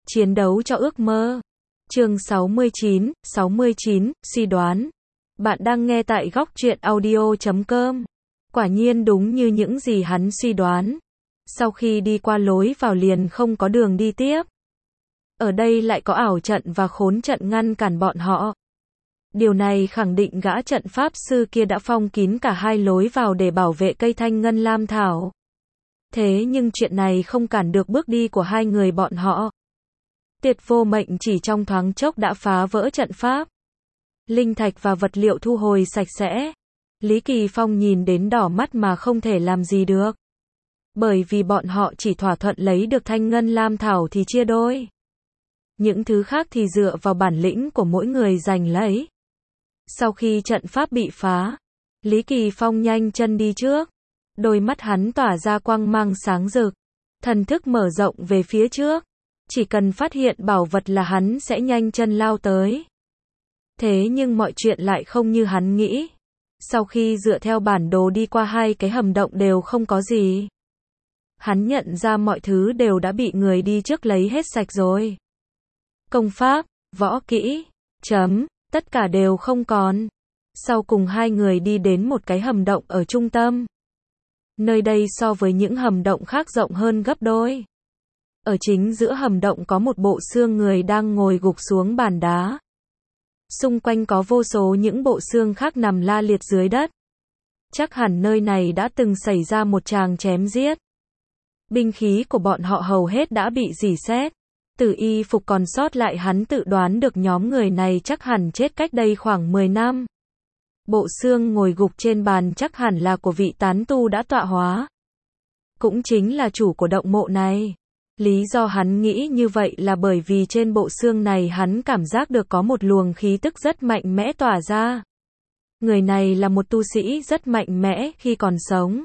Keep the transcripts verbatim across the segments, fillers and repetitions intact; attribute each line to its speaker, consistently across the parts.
Speaker 1: Chiến đấu cho ước mơ. Chương sáu mươi chín, sáu mươi chín, suy đoán. Bạn đang nghe tại góc truyện audio chấm com. Quả nhiên đúng như những gì hắn suy đoán. Sau khi đi qua lối vào liền không có đường đi tiếp. Ở đây lại có ảo trận và khốn trận ngăn cản bọn họ. Điều này khẳng định gã trận pháp sư kia đã phong kín cả hai lối vào để bảo vệ cây thanh ngân lam thảo. Thế nhưng chuyện này không cản được bước đi của hai người bọn họ. Tiệt vô mệnh chỉ trong thoáng chốc đã phá vỡ trận pháp. Linh thạch và vật liệu thu hồi sạch sẽ. Lý Kỳ Phong nhìn đến đỏ mắt mà không thể làm gì được. Bởi vì bọn họ chỉ thỏa thuận lấy được thanh ngân lam thảo thì chia đôi. Những thứ khác thì dựa vào bản lĩnh của mỗi người giành lấy. Sau khi trận pháp bị phá, Lý Kỳ Phong nhanh chân đi trước. Đôi mắt hắn tỏa ra quang mang sáng rực. Thần thức mở rộng về phía trước. Chỉ cần phát hiện bảo vật là hắn sẽ nhanh chân lao tới. Thế nhưng mọi chuyện lại không như hắn nghĩ. Sau khi dựa theo bản đồ đi qua hai cái hầm động đều không có gì. Hắn nhận ra mọi thứ đều đã bị người đi trước lấy hết sạch rồi. Công pháp, võ kỹ, chấm, tất cả đều không còn. Sau cùng hai người đi đến một cái hầm động ở trung tâm. Nơi đây so với những hầm động khác rộng hơn gấp đôi. Ở chính giữa hầm động có một bộ xương người đang ngồi gục xuống bàn đá. Xung quanh có vô số những bộ xương khác nằm la liệt dưới đất. Chắc hẳn nơi này đã từng xảy ra một tràng chém giết. Binh khí của bọn họ hầu hết đã bị rỉ sét. Từ y phục còn sót lại hắn tự đoán được nhóm người này chắc hẳn chết cách đây khoảng mười năm. Bộ xương ngồi gục trên bàn chắc hẳn là của vị tán tu đã tọa hóa. Cũng chính là chủ của động mộ này. Lý do hắn nghĩ như vậy là bởi vì trên bộ xương này hắn cảm giác được có một luồng khí tức rất mạnh mẽ tỏa ra. Người này là một tu sĩ rất mạnh mẽ khi còn sống.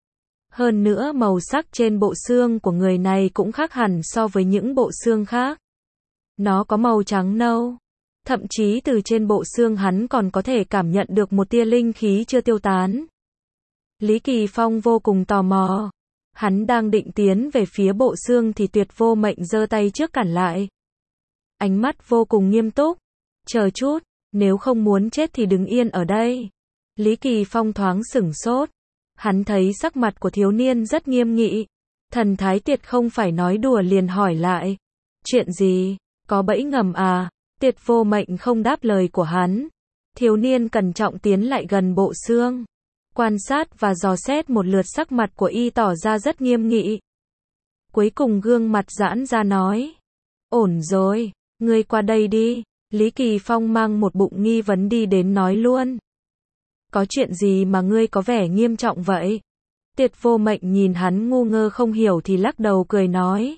Speaker 1: Hơn nữa màu sắc trên bộ xương của người này cũng khác hẳn so với những bộ xương khác. Nó có màu trắng nâu. Thậm chí từ trên bộ xương hắn còn có thể cảm nhận được một tia linh khí chưa tiêu tán. Lý Kỳ Phong vô cùng tò mò. Hắn đang định tiến về phía bộ xương thì Tuyệt Vô Mệnh giơ tay trước cản lại. Ánh mắt vô cùng nghiêm túc. Chờ chút, nếu không muốn chết thì đứng yên ở đây. Lý Kỳ Phong thoáng sửng sốt. Hắn thấy sắc mặt của thiếu niên rất nghiêm nghị. Thần thái Tiệt không phải nói đùa liền hỏi lại. Chuyện gì? Có bẫy ngầm à? Tuyệt Vô Mệnh không đáp lời của hắn. Thiếu niên cẩn trọng tiến lại gần bộ xương. Quan sát và dò xét một lượt sắc mặt của y tỏ ra rất nghiêm nghị. Cuối cùng gương mặt giãn ra nói. Ổn rồi, ngươi qua đây đi. Lý Kỳ Phong mang một bụng nghi vấn đi đến nói luôn. Có chuyện gì mà ngươi có vẻ nghiêm trọng vậy? Tuyệt Vô Mệnh nhìn hắn ngu ngơ không hiểu thì lắc đầu cười nói.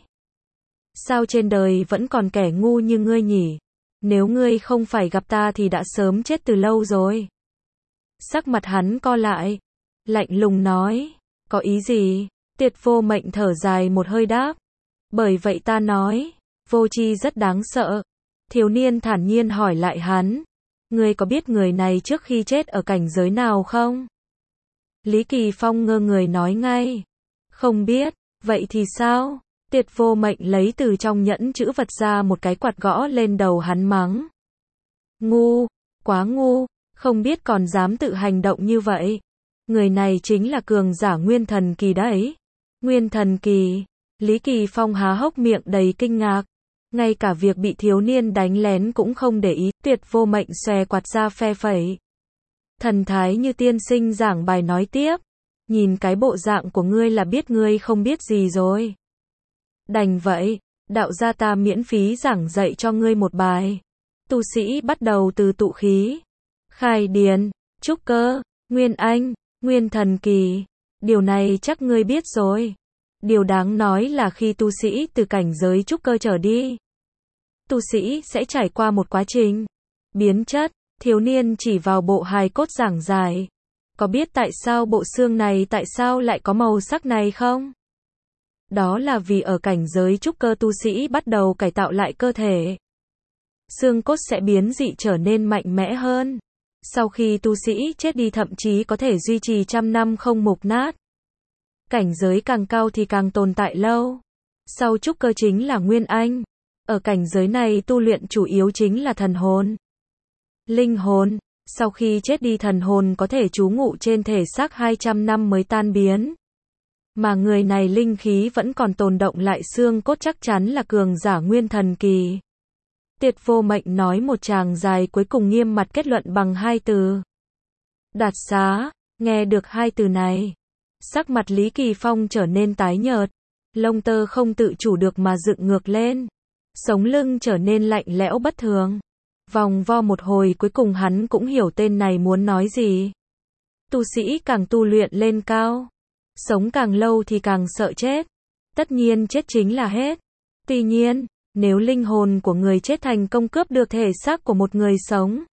Speaker 1: Sao trên đời vẫn còn kẻ ngu như ngươi nhỉ? Nếu ngươi không phải gặp ta thì đã sớm chết từ lâu rồi. Sắc mặt hắn co lại. Lạnh lùng nói. Có ý gì? Tuyệt Vô Mệnh thở dài một hơi đáp. Bởi vậy ta nói. Vô tri rất đáng sợ. Thiếu niên thản nhiên hỏi lại hắn. Ngươi có biết người này trước khi chết ở cảnh giới nào không? Lý Kỳ Phong ngơ người nói ngay. Không biết. Vậy thì sao? Tuyệt Vô Mệnh lấy từ trong nhẫn chữ vật ra một cái quạt gõ lên đầu hắn mắng. Ngu. Quá ngu. Không biết còn dám tự hành động như vậy. Người này chính là cường giả nguyên thần kỳ đấy. Nguyên thần kỳ. Lý Kỳ Phong há hốc miệng đầy kinh ngạc. Ngay cả việc bị thiếu niên đánh lén cũng không để ý. Tuyệt Vô Mệnh xòe quạt ra phe phẩy. Thần thái như tiên sinh giảng bài nói tiếp. Nhìn cái bộ dạng của ngươi là biết ngươi không biết gì rồi. Đành vậy, đạo gia ta miễn phí giảng dạy cho ngươi một bài. Tu sĩ bắt đầu từ tụ khí. Khai điền, trúc cơ, nguyên anh, nguyên thần kỳ. Điều này chắc ngươi biết rồi. Điều đáng nói là khi tu sĩ từ cảnh giới trúc cơ trở đi, tu sĩ sẽ trải qua một quá trình biến chất. Thiếu niên chỉ vào bộ hài cốt giảng giải. Có biết tại sao bộ xương này tại sao lại có màu sắc này không? Đó là vì ở cảnh giới trúc cơ tu sĩ bắt đầu cải tạo lại cơ thể. Xương cốt sẽ biến dị trở nên mạnh mẽ hơn. Sau khi tu sĩ chết đi thậm chí có thể duy trì trăm năm không mục nát. Cảnh giới càng cao thì càng tồn tại lâu. Sau trúc cơ chính là Nguyên Anh. Ở cảnh giới này tu luyện chủ yếu chính là thần hồn. Linh hồn, sau khi chết đi thần hồn có thể trú ngụ trên thể xác hai trăm năm mới tan biến. Mà người này linh khí vẫn còn tồn động lại xương cốt chắc chắn là cường giả nguyên thần kỳ. Tiệt Vô Mệnh nói một tràng dài cuối cùng nghiêm mặt kết luận bằng hai từ. Đoạt xá, nghe được hai từ này. Sắc mặt Lý Kỳ Phong trở nên tái nhợt. Lông tơ không tự chủ được mà dựng ngược lên. Sống lưng trở nên lạnh lẽo bất thường. Vòng vo một hồi cuối cùng hắn cũng hiểu tên này muốn nói gì. Tu sĩ càng tu luyện lên cao. Sống càng lâu thì càng sợ chết. Tất nhiên chết chính là hết. Tuy nhiên, nếu linh hồn của người chết thành công cướp được thể xác của một người sống,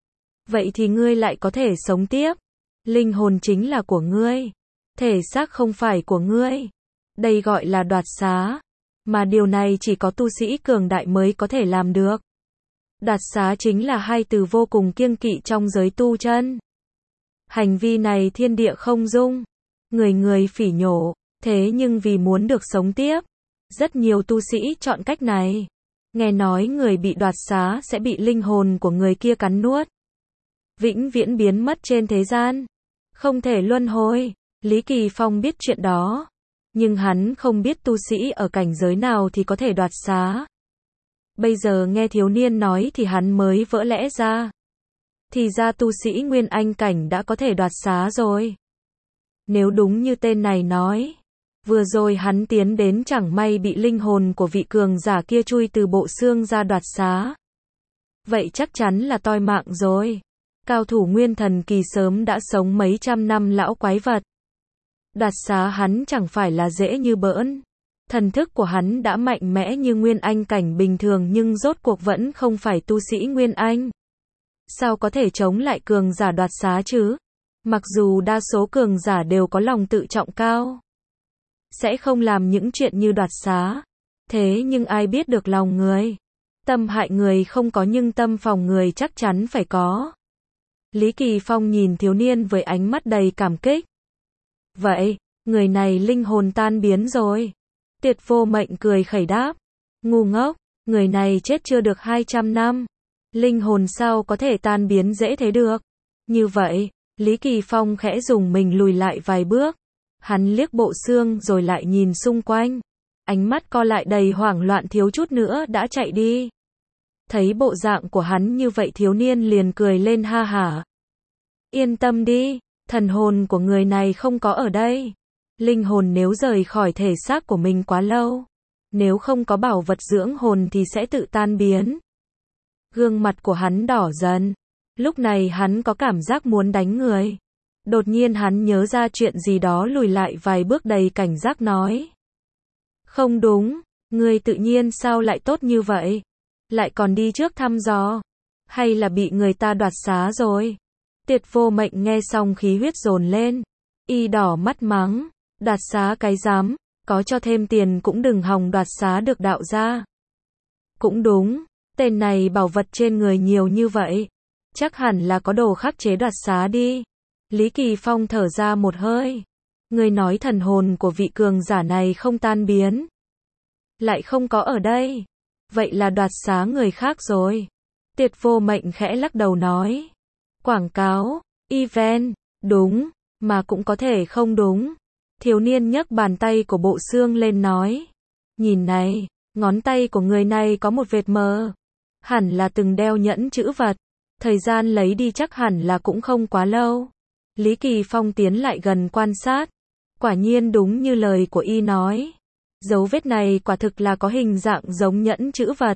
Speaker 1: vậy thì ngươi lại có thể sống tiếp. Linh hồn chính là của ngươi. Thể xác không phải của ngươi. Đây gọi là đoạt xá. Mà điều này chỉ có tu sĩ cường đại mới có thể làm được. Đoạt xá chính là hai từ vô cùng kiêng kỵ trong giới tu chân. Hành vi này thiên địa không dung. Người người phỉ nhổ. Thế nhưng vì muốn được sống tiếp, rất nhiều tu sĩ chọn cách này. Nghe nói người bị đoạt xá sẽ bị linh hồn của người kia cắn nuốt. Vĩnh viễn biến mất trên thế gian. Không thể luân hồi. Lý Kỳ Phong biết chuyện đó. Nhưng hắn không biết tu sĩ ở cảnh giới nào thì có thể đoạt xá. Bây giờ nghe thiếu niên nói thì hắn mới vỡ lẽ ra. Thì ra tu sĩ Nguyên Anh cảnh đã có thể đoạt xá rồi. Nếu đúng như tên này nói, vừa rồi hắn tiến đến chẳng may bị linh hồn của vị cường giả kia chui từ bộ xương ra đoạt xá. Vậy chắc chắn là toi mạng rồi. Cao thủ nguyên thần kỳ sớm đã sống mấy trăm năm lão quái vật. Đoạt xá hắn chẳng phải là dễ như bỡn. Thần thức của hắn đã mạnh mẽ như Nguyên Anh cảnh bình thường nhưng rốt cuộc vẫn không phải tu sĩ Nguyên Anh. Sao có thể chống lại cường giả đoạt xá chứ? Mặc dù đa số cường giả đều có lòng tự trọng cao, sẽ không làm những chuyện như đoạt xá. Thế nhưng ai biết được lòng người? Tâm hại người không có nhưng tâm phòng người chắc chắn phải có. Lý Kỳ Phong nhìn thiếu niên với ánh mắt đầy cảm kích. Vậy, người này linh hồn tan biến rồi. Tiệt Vô Mệnh cười khẩy đáp. Ngu ngốc, người này chết chưa được hai trăm năm. Linh hồn sao có thể tan biến dễ thế được? Như vậy, Lý Kỳ Phong khẽ dùng mình lùi lại vài bước. Hắn liếc bộ xương rồi lại nhìn xung quanh. Ánh mắt co lại đầy hoảng loạn thiếu chút nữa đã chạy đi. Thấy bộ dạng của hắn như vậy thiếu niên liền cười lên ha hả. Yên tâm đi, thần hồn của người này không có ở đây. Linh hồn nếu rời khỏi thể xác của mình quá lâu, nếu không có bảo vật dưỡng hồn thì sẽ tự tan biến. Gương mặt của hắn đỏ dần. Lúc này hắn có cảm giác muốn đánh người. Đột nhiên hắn nhớ ra chuyện gì đó lùi lại vài bước đầy cảnh giác nói. Không đúng, ngươi tự nhiên sao lại tốt như vậy? Lại còn đi trước thăm dò? Hay là bị người ta đoạt xá rồi? Tiệt Vô Mệnh nghe xong khí huyết dồn lên. Y đỏ mắt mắng. Đoạt xá cái dám, có cho thêm tiền cũng đừng hòng đoạt xá được đạo gia. Cũng đúng, tên này bảo vật trên người nhiều như vậy. Chắc hẳn là có đồ khắc chế đoạt xá đi. Lý Kỳ Phong thở ra một hơi. Người nói thần hồn của vị cường giả này không tan biến. Lại không có ở đây. Vậy là đoạt xá người khác rồi. Tiệt Vô Mệnh khẽ lắc đầu nói. Quảng cáo, event, đúng, mà cũng có thể không đúng. Thiếu niên nhấc bàn tay của bộ xương lên nói. Nhìn này, ngón tay của người này có một vệt mờ. Hẳn là từng đeo nhẫn chữ vật. Thời gian lấy đi chắc hẳn là cũng không quá lâu. Lý Kỳ Phong tiến lại gần quan sát. Quả nhiên đúng như lời của y nói. Dấu vết này quả thực là có hình dạng giống nhẫn chữ vật.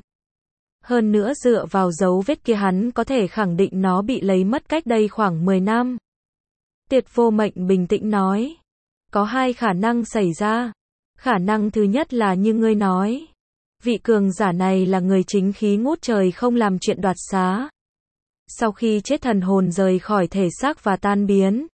Speaker 1: Hơn nữa dựa vào dấu vết kia hắn có thể khẳng định nó bị lấy mất cách đây khoảng mười năm. Tiệt Vô Mệnh bình tĩnh nói. Có hai khả năng xảy ra. Khả năng thứ nhất là như ngươi nói. Vị cường giả này là người chính khí ngút trời không làm chuyện đoạt xá. Sau khi chết thần hồn rời khỏi thể xác và tan biến.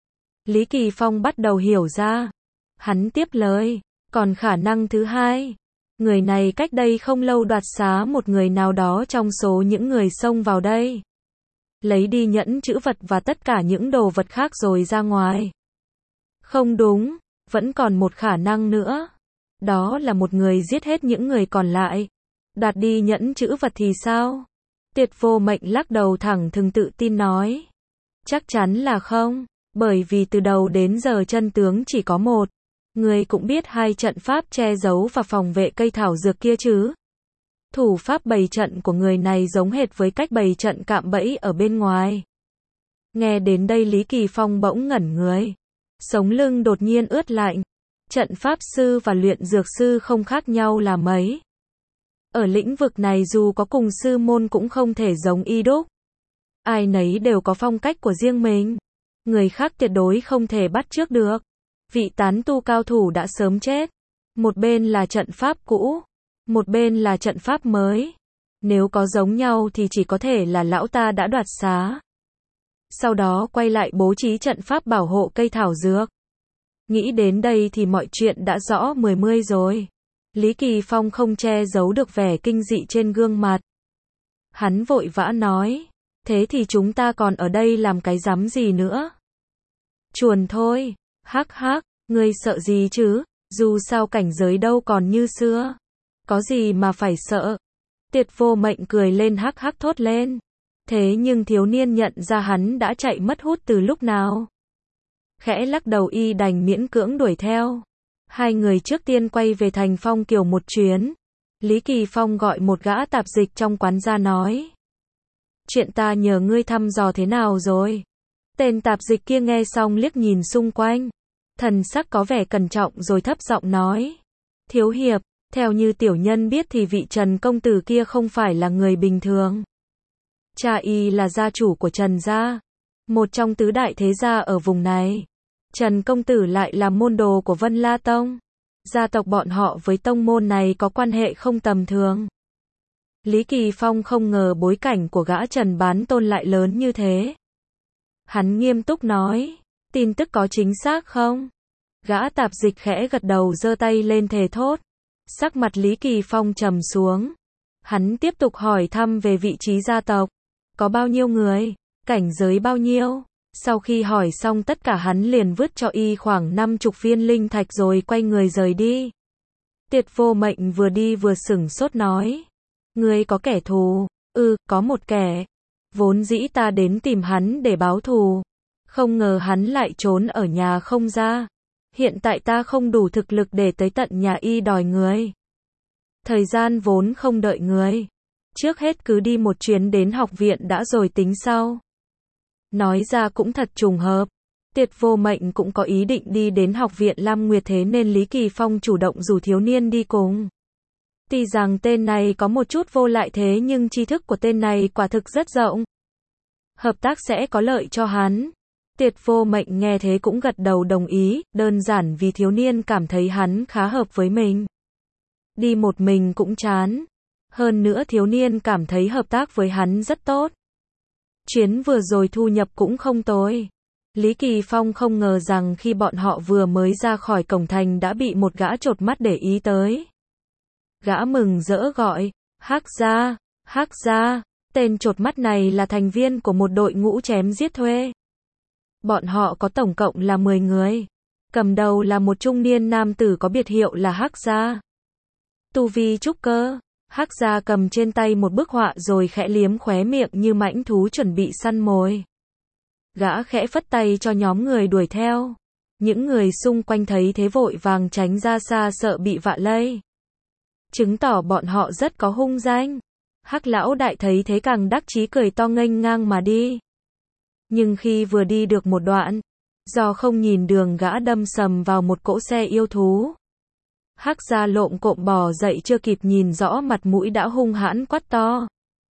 Speaker 1: Lý Kỳ Phong bắt đầu hiểu ra. Hắn tiếp lời. Còn khả năng thứ hai. Người này cách đây không lâu đoạt xá một người nào đó trong số những người xông vào đây. Lấy đi nhẫn chữ vật và tất cả những đồ vật khác rồi ra ngoài. Không đúng, vẫn còn một khả năng nữa. Đó là một người giết hết những người còn lại. Đoạt đi nhẫn chữ vật thì sao? Tuyệt Vô Mệnh lắc đầu thẳng thừng tự tin nói. Chắc chắn là không, bởi vì từ đầu đến giờ chân tướng chỉ có một. Người cũng biết hai trận pháp che giấu và phòng vệ cây thảo dược kia chứ. Thủ pháp bày trận của người này giống hệt với cách bày trận cạm bẫy ở bên ngoài. Nghe đến đây Lý Kỳ Phong bỗng ngẩn người. Sống lưng đột nhiên ướt lạnh. Trận pháp sư và luyện dược sư không khác nhau là mấy. Ở lĩnh vực này dù có cùng sư môn cũng không thể giống y đúc. Ai nấy đều có phong cách của riêng mình. Người khác tuyệt đối không thể bắt chước được. Vị tán tu cao thủ đã sớm chết. Một bên là trận pháp cũ, một bên là trận pháp mới. Nếu có giống nhau thì chỉ có thể là lão ta đã đoạt xá. Sau đó quay lại bố trí trận pháp bảo hộ cây thảo dược. Nghĩ đến đây thì mọi chuyện đã rõ mười mươi rồi. Lý Kỳ Phong không che giấu được vẻ kinh dị trên gương mặt. Hắn vội vã nói, thế thì chúng ta còn ở đây làm cái rắm gì nữa? Chuồn thôi, hắc hắc, ngươi sợ gì chứ, dù sao cảnh giới đâu còn như xưa. Có gì mà phải sợ? Tuyệt Vô Mệnh cười lên hắc hắc thốt lên. Thế nhưng thiếu niên nhận ra hắn đã chạy mất hút từ lúc nào. Khẽ lắc đầu y đành miễn cưỡng đuổi theo. Hai người trước tiên quay về thành Phong Kiều một chuyến. Lý Kỳ Phong gọi một gã tạp dịch trong quán ra nói. Chuyện ta nhờ ngươi thăm dò thế nào rồi? Tên tạp dịch kia nghe xong liếc nhìn xung quanh. Thần sắc có vẻ cẩn trọng rồi thấp giọng nói. Thiếu hiệp, theo như tiểu nhân biết thì vị Trần công tử kia không phải là người bình thường. Cha y là gia chủ của Trần gia, một trong tứ đại thế gia ở vùng này. Trần công tử lại là môn đồ của Vân La Tông. Gia tộc bọn họ với tông môn này có quan hệ không tầm thường. Lý Kỳ Phong không ngờ bối cảnh của gã Trần bán tôn lại lớn như thế. Hắn nghiêm túc nói, tin tức có chính xác không? Gã tạp dịch khẽ gật đầu giơ tay lên thề thốt. Sắc mặt Lý Kỳ Phong trầm xuống. Hắn tiếp tục hỏi thăm về vị trí gia tộc. Có bao nhiêu người? Cảnh giới bao nhiêu? Sau khi hỏi xong tất cả hắn liền vứt cho y khoảng năm chục viên linh thạch rồi quay người rời đi. Tuyệt Vô Mệnh vừa đi vừa sửng sốt nói. Ngươi có kẻ thù? Ừ, có một kẻ. Vốn dĩ ta đến tìm hắn để báo thù. Không ngờ hắn lại trốn ở nhà không ra. Hiện tại ta không đủ thực lực để tới tận nhà y đòi người. Thời gian vốn không đợi người. Trước hết cứ đi một chuyến đến học viện đã rồi tính sau. Nói ra cũng thật trùng hợp. Tuyệt Vô Mệnh cũng có ý định đi đến học viện Lam Nguyệt thế nên Lý Kỳ Phong chủ động rủ thiếu niên đi cùng. Tuy rằng tên này có một chút vô lại thế nhưng tri thức của tên này quả thực rất rộng. Hợp tác sẽ có lợi cho hắn. Tuyệt Vô Mệnh nghe thế cũng gật đầu đồng ý, đơn giản vì thiếu niên cảm thấy hắn khá hợp với mình. Đi một mình cũng chán. Hơn nữa thiếu niên cảm thấy hợp tác với hắn rất tốt. Chuyến vừa rồi thu nhập cũng không tồi. Lý Kỳ Phong không ngờ rằng khi bọn họ vừa mới ra khỏi cổng thành đã bị một gã chột mắt để ý tới. Gã mừng rỡ gọi, Hắc gia, Hắc gia, tên chột mắt này là thành viên của một đội ngũ chém giết thuê. Bọn họ có tổng cộng là mười người. Cầm đầu là một trung niên nam tử có biệt hiệu là Hắc gia. Tu vi trúc cơ. Hắc gia cầm trên tay một bức họa rồi khẽ liếm khóe miệng như mãnh thú chuẩn bị săn mồi. Gã khẽ phất tay cho nhóm người đuổi theo. Những người xung quanh thấy thế vội vàng tránh ra xa sợ bị vạ lây. Chứng tỏ bọn họ rất có hung danh. Hắc lão đại thấy thế càng đắc chí cười to nghênh ngang mà đi. Nhưng khi vừa đi được một đoạn, do không nhìn đường gã đâm sầm vào một cỗ xe yêu thú. Hắc gia lộm cộm bò dậy chưa kịp nhìn rõ mặt mũi đã hung hãn quát to.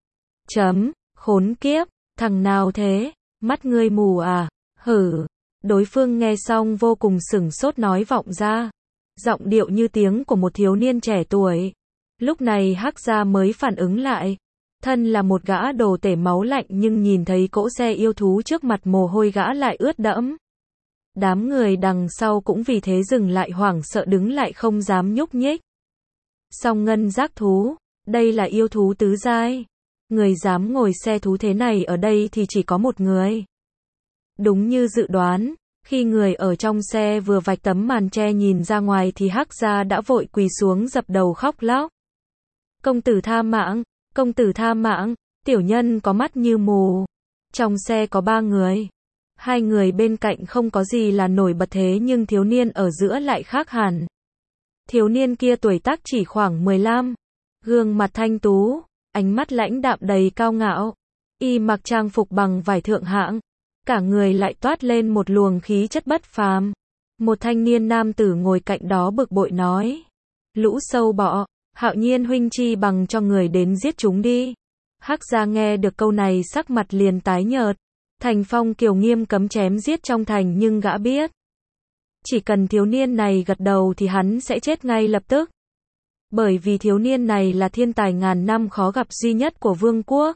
Speaker 1: Chấm, khốn kiếp, thằng nào thế, mắt ngươi mù à, hử. Đối phương nghe xong vô cùng sửng sốt nói vọng ra. Giọng điệu như tiếng của một thiếu niên trẻ tuổi. Lúc này Hắc gia mới phản ứng lại. Thân là một gã đồ tể máu lạnh nhưng nhìn thấy cỗ xe yêu thú trước mặt mồ hôi gã lại ướt đẫm. Đám người đằng sau cũng vì thế dừng lại hoảng sợ đứng lại không dám nhúc nhích. Song ngân giác thú, đây là yêu thú tứ giai. Người dám ngồi xe thú thế này ở đây thì chỉ có một người. Đúng như dự đoán, khi người ở trong xe vừa vạch tấm màn che nhìn ra ngoài thì Hắc gia đã vội quỳ xuống dập đầu khóc lóc. Công tử tha mạng, công tử tha mạng, tiểu nhân có mắt như mù. Trong xe có ba người. Hai người bên cạnh không có gì là nổi bật thế nhưng thiếu niên ở giữa lại khác hẳn. Thiếu niên kia tuổi tác chỉ khoảng mười lăm. Gương mặt thanh tú, ánh mắt lãnh đạm đầy cao ngạo. Y mặc trang phục bằng vải thượng hạng. Cả người lại toát lên một luồng khí chất bất phàm. Một thanh niên nam tử ngồi cạnh đó bực bội nói. Lũ sâu bọ, Hạo Nhiên huynh chi bằng cho người đến giết chúng đi. Hắc Gia nghe được câu này sắc mặt liền tái nhợt. Thành Phong Kiều nghiêm cấm chém giết trong thành nhưng gã biết. Chỉ cần thiếu niên này gật đầu thì hắn sẽ chết ngay lập tức. Bởi vì thiếu niên này là thiên tài ngàn năm khó gặp duy nhất của vương quốc.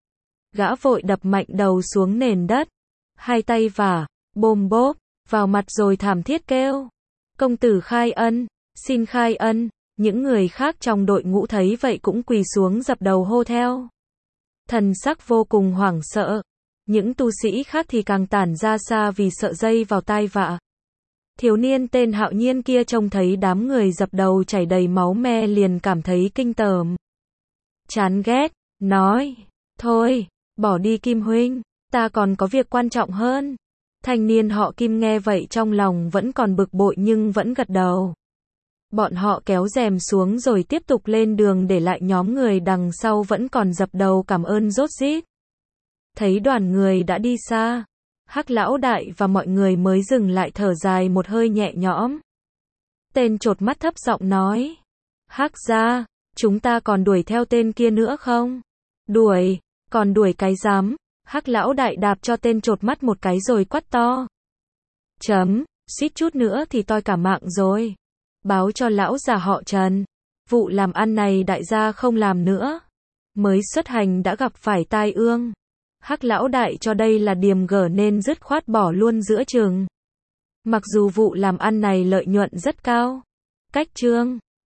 Speaker 1: Gã vội đập mạnh đầu xuống nền đất. Hai tay vả, bôm bốp, vào mặt rồi thảm thiết kêu. Công tử khai ân, xin khai ân. Những người khác trong đội ngũ thấy vậy cũng quỳ xuống dập đầu hô theo. Thần sắc vô cùng hoảng sợ. Những tu sĩ khác thì càng tản ra xa vì sợ dây vào tai vạ. Thiếu niên tên Hạo Nhiên kia trông thấy đám người dập đầu chảy đầy máu me liền cảm thấy kinh tởm. Chán ghét, nói, thôi, bỏ đi Kim huynh, ta còn có việc quan trọng hơn. Thanh niên họ Kim nghe vậy trong lòng vẫn còn bực bội nhưng vẫn gật đầu. Bọn họ kéo rèm xuống rồi tiếp tục lên đường để lại nhóm người đằng sau vẫn còn dập đầu cảm ơn rốt rít. Thấy đoàn người đã đi xa, Hắc lão đại và mọi người mới dừng lại thở dài một hơi nhẹ nhõm. Tên chột mắt thấp giọng nói. Hắc gia, chúng ta còn đuổi theo tên kia nữa không? Đuổi, còn đuổi cái dám. Hắc lão đại đạp cho tên chột mắt một cái rồi quát to. Chấm, suýt chút nữa thì toi cả mạng rồi. Báo cho lão già họ Trần. Vụ làm ăn này đại gia không làm nữa. Mới xuất hành đã gặp phải tai ương. Hắc lão đại cho đây là điềm gở nên dứt khoát bỏ luôn giữa chừng. Mặc dù vụ làm ăn này lợi nhuận rất cao. Cách chương